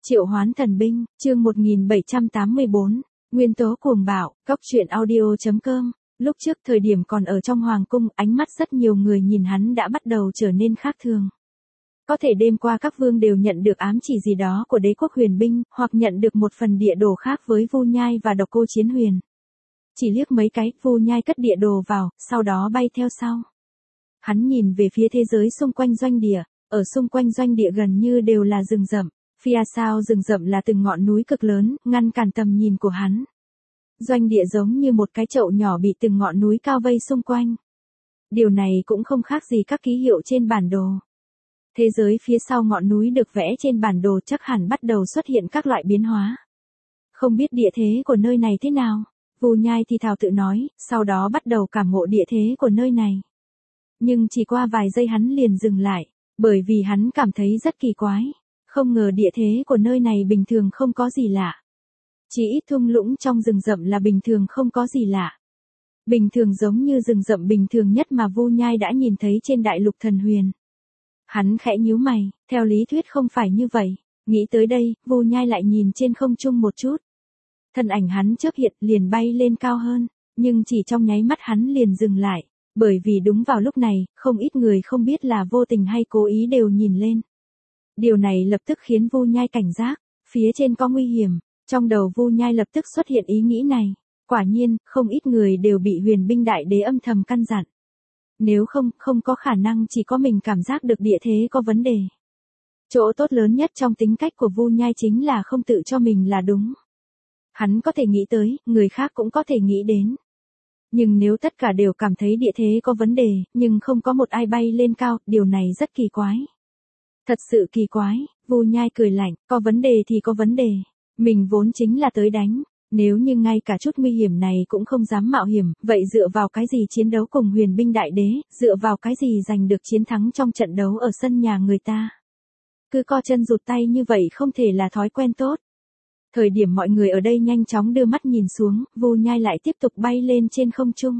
Triệu hoán thần binh, chương 1784, nguyên tố cuồng bạo, cóc truyện audio.com. Lúc trước thời điểm còn ở trong hoàng cung, ánh mắt rất nhiều người nhìn hắn đã bắt đầu trở nên khác thường. Có thể đêm qua các vương đều nhận được ám chỉ gì đó của đế quốc huyền binh, hoặc nhận được một phần địa đồ khác với Vu Nhai và Độc Cô Chiến Huyền. Chỉ liếc mấy cái, Vu Nhai cất địa đồ vào, sau đó bay theo sau. Hắn nhìn về phía thế giới xung quanh doanh địa, ở xung quanh doanh địa gần như đều là rừng rậm. Phía sau rừng rậm là từng ngọn núi cực lớn, ngăn cản tầm nhìn của hắn. Doanh địa giống như một cái chậu nhỏ bị từng ngọn núi cao vây xung quanh. Điều này cũng không khác gì các ký hiệu trên bản đồ. Thế giới phía sau ngọn núi được vẽ trên bản đồ chắc hẳn bắt đầu xuất hiện các loại biến hóa. Không biết địa thế của nơi này thế nào, Vu Nhai thì thào tự nói, sau đó bắt đầu cảm ngộ địa thế của nơi này. Nhưng chỉ qua vài giây hắn liền dừng lại, bởi vì hắn cảm thấy rất kỳ quái. Không ngờ địa thế của nơi này bình thường không có gì lạ. Chỉ ít thung lũng trong rừng rậm là bình thường không có gì lạ. Bình thường giống như rừng rậm bình thường nhất mà Vu Nhai đã nhìn thấy trên đại lục thần huyền. Hắn khẽ nhíu mày, theo lý thuyết không phải như vậy. Nghĩ tới đây, Vu Nhai lại nhìn trên không trung một chút. Thân ảnh hắn chớp hiện liền bay lên cao hơn, nhưng chỉ trong nháy mắt hắn liền dừng lại. Bởi vì đúng vào lúc này, không ít người không biết là vô tình hay cố ý đều nhìn lên. Điều này lập tức khiến Vu Nhai cảnh giác, phía trên có nguy hiểm, trong đầu Vu Nhai lập tức xuất hiện ý nghĩ này. Quả nhiên, không ít người đều bị huyền binh đại đế âm thầm căn dặn. Nếu không có khả năng chỉ có mình cảm giác được địa thế có vấn đề. Chỗ tốt lớn nhất trong tính cách của Vu Nhai chính là không tự cho mình là đúng. Hắn có thể nghĩ tới, người khác cũng có thể nghĩ đến. Nhưng nếu tất cả đều cảm thấy địa thế có vấn đề, nhưng không có một ai bay lên cao, điều này rất kỳ quái. Thật sự kỳ quái, Vu Nhai cười lạnh, có vấn đề thì có vấn đề. Mình vốn chính là tới đánh, nếu như ngay cả chút nguy hiểm này cũng không dám mạo hiểm, vậy dựa vào cái gì chiến đấu cùng huyền binh đại đế, dựa vào cái gì giành được chiến thắng trong trận đấu ở sân nhà người ta. Cứ co chân rụt tay như vậy không thể là thói quen tốt. Thời điểm mọi người ở đây nhanh chóng đưa mắt nhìn xuống, Vu Nhai lại tiếp tục bay lên trên không trung.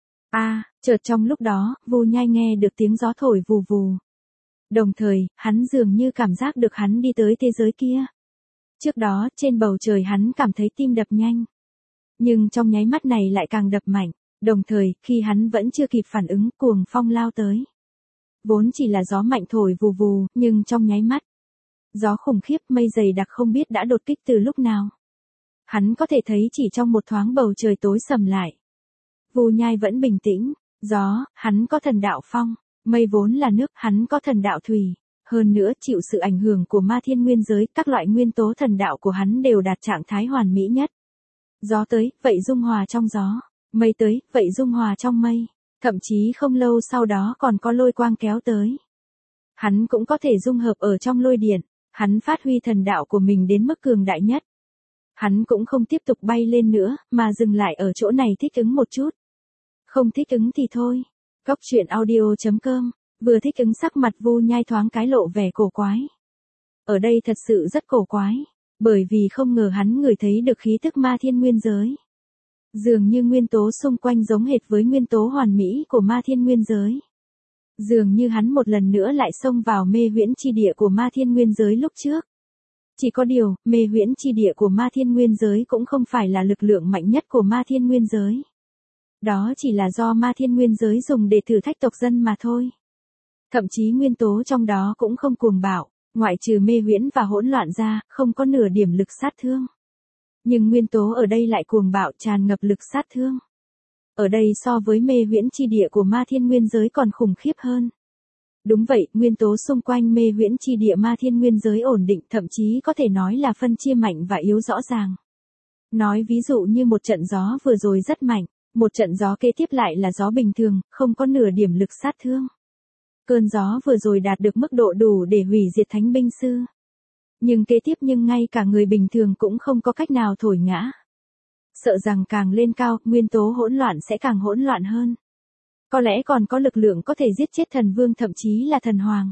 Chợt trong lúc đó, Vu Nhai nghe được tiếng gió thổi vù vù. Đồng thời, hắn dường như cảm giác được hắn đi tới thế giới kia. Trước đó, trên bầu trời hắn cảm thấy tim đập nhanh. Nhưng trong nháy mắt này lại càng đập mạnh. Đồng thời, khi hắn vẫn chưa kịp phản ứng, cuồng phong lao tới. Vốn chỉ là gió mạnh thổi vù vù, nhưng trong nháy mắt. Gió khủng khiếp mây dày đặc không biết đã đột kích từ lúc nào. Hắn có thể thấy chỉ trong một thoáng bầu trời tối sầm lại. Vu Nhai vẫn bình tĩnh. Gió, hắn có thần đạo phong. Mây vốn là nước, hắn có thần đạo thủy. Hơn nữa, chịu sự ảnh hưởng của ma thiên nguyên giới, các loại nguyên tố thần đạo của hắn đều đạt trạng thái hoàn mỹ nhất. Gió tới, vậy dung hòa trong gió. Mây tới, vậy dung hòa trong mây. Thậm chí không lâu sau đó còn có lôi quang kéo tới. Hắn cũng có thể dung hợp ở trong lôi điện. Hắn phát huy thần đạo của mình đến mức cường đại nhất. Hắn cũng không tiếp tục bay lên nữa, mà dừng lại ở chỗ này thích ứng một chút. Không thích ứng thì thôi. Cóc truyện audio.com, vừa thích ứng sắc mặt Vu Nhai thoáng cái lộ vẻ cổ quái. Ở đây thật sự rất cổ quái, bởi vì không ngờ hắn ngửi thấy được khí tức ma thiên nguyên giới. Dường như nguyên tố xung quanh giống hệt với nguyên tố hoàn mỹ của ma thiên nguyên giới. Dường như hắn một lần nữa lại xông vào mê huyễn chi địa của ma thiên nguyên giới lúc trước. Chỉ có điều, mê huyễn chi địa của ma thiên nguyên giới cũng không phải là lực lượng mạnh nhất của ma thiên nguyên giới. Đó chỉ là do ma thiên nguyên giới dùng để thử thách tộc dân mà thôi. Thậm chí nguyên tố trong đó cũng không cuồng bạo, ngoại trừ mê huyễn và hỗn loạn ra, không có nửa điểm lực sát thương. Nhưng nguyên tố ở đây lại cuồng bạo tràn ngập lực sát thương. Ở đây so với mê huyễn chi địa của ma thiên nguyên giới còn khủng khiếp hơn. Đúng vậy, nguyên tố xung quanh mê huyễn chi địa ma thiên nguyên giới ổn định, thậm chí có thể nói là phân chia mạnh và yếu rõ ràng. Nói ví dụ như một trận gió vừa rồi rất mạnh. Một trận gió kế tiếp lại là gió bình thường, không có nửa điểm lực sát thương. Cơn gió vừa rồi đạt được mức độ đủ để hủy diệt thánh binh sư. Nhưng kế tiếp ngay cả người bình thường cũng không có cách nào thổi ngã. Sợ rằng càng lên cao, nguyên tố hỗn loạn sẽ càng hỗn loạn hơn. Có lẽ còn có lực lượng có thể giết chết thần vương thậm chí là thần hoàng.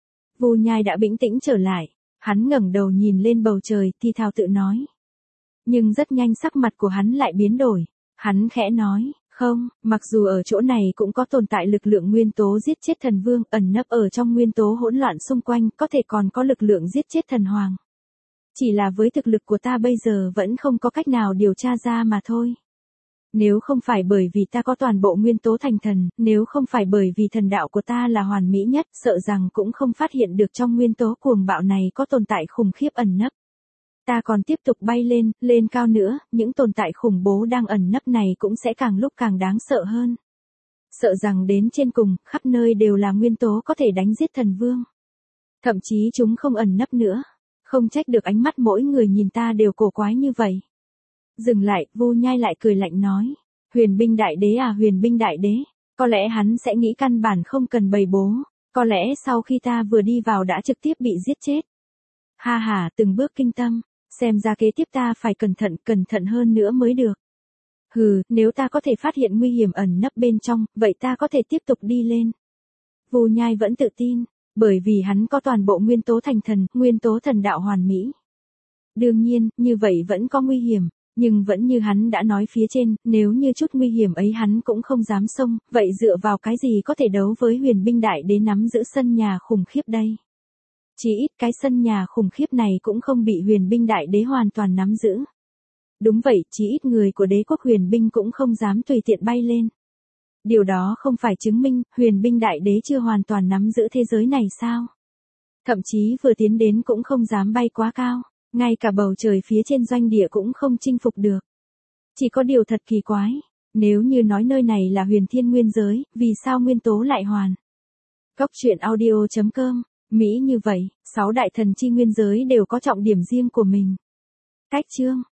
Vu Nhai đã bình tĩnh trở lại, hắn ngẩng đầu nhìn lên bầu trời, thì thào tự nói. Nhưng rất nhanh sắc mặt của hắn lại biến đổi. Hắn khẽ nói, không, mặc dù ở chỗ này cũng có tồn tại lực lượng nguyên tố giết chết thần vương, ẩn nấp ở trong nguyên tố hỗn loạn xung quanh, có thể còn có lực lượng giết chết thần hoàng. Chỉ là với thực lực của ta bây giờ vẫn không có cách nào điều tra ra mà thôi. Nếu không phải bởi vì ta có toàn bộ nguyên tố thành thần, nếu không phải bởi vì thần đạo của ta là hoàn mỹ nhất, sợ rằng cũng không phát hiện được trong nguyên tố cuồng bạo này có tồn tại khủng khiếp ẩn nấp. Ta còn tiếp tục bay lên, lên cao nữa, những tồn tại khủng bố đang ẩn nấp này cũng sẽ càng lúc càng đáng sợ hơn. Sợ rằng đến trên cùng, khắp nơi đều là nguyên tố có thể đánh giết thần vương. Thậm chí chúng không ẩn nấp nữa. Không trách được ánh mắt mỗi người nhìn ta đều cổ quái như vậy. Dừng lại, Vu Nhai lại cười lạnh nói. Huyền binh đại đế à, huyền binh đại đế. Có lẽ hắn sẽ nghĩ căn bản không cần bày bố. Có lẽ sau khi ta vừa đi vào đã trực tiếp bị giết chết. Ha ha, từng bước kinh tâm. Xem ra kế tiếp ta phải cẩn thận hơn nữa mới được. Hừ, nếu ta có thể phát hiện nguy hiểm ẩn nấp bên trong, vậy ta có thể tiếp tục đi lên. Vu Nhai vẫn tự tin, bởi vì hắn có toàn bộ nguyên tố thành thần, nguyên tố thần đạo hoàn mỹ. Đương nhiên, như vậy vẫn có nguy hiểm, nhưng vẫn như hắn đã nói phía trên, nếu như chút nguy hiểm ấy hắn cũng không dám xông, vậy dựa vào cái gì có thể đấu với huyền binh đại đế nắm giữ sân nhà khủng khiếp đây? Chỉ ít cái sân nhà khủng khiếp này cũng không bị huyền binh đại đế hoàn toàn nắm giữ. Đúng vậy, chỉ ít người của đế quốc huyền binh cũng không dám tùy tiện bay lên. Điều đó không phải chứng minh huyền binh đại đế chưa hoàn toàn nắm giữ thế giới này sao? Thậm chí vừa tiến đến cũng không dám bay quá cao, ngay cả bầu trời phía trên doanh địa cũng không chinh phục được. Chỉ có điều thật kỳ quái, nếu như nói nơi này là huyền thiên nguyên giới, vì sao nguyên tố lại hoàn? Góc truyện audio.com, Mỹ như vậy, 6 đại thần chi nguyên giới đều có trọng điểm riêng của mình. Cách chương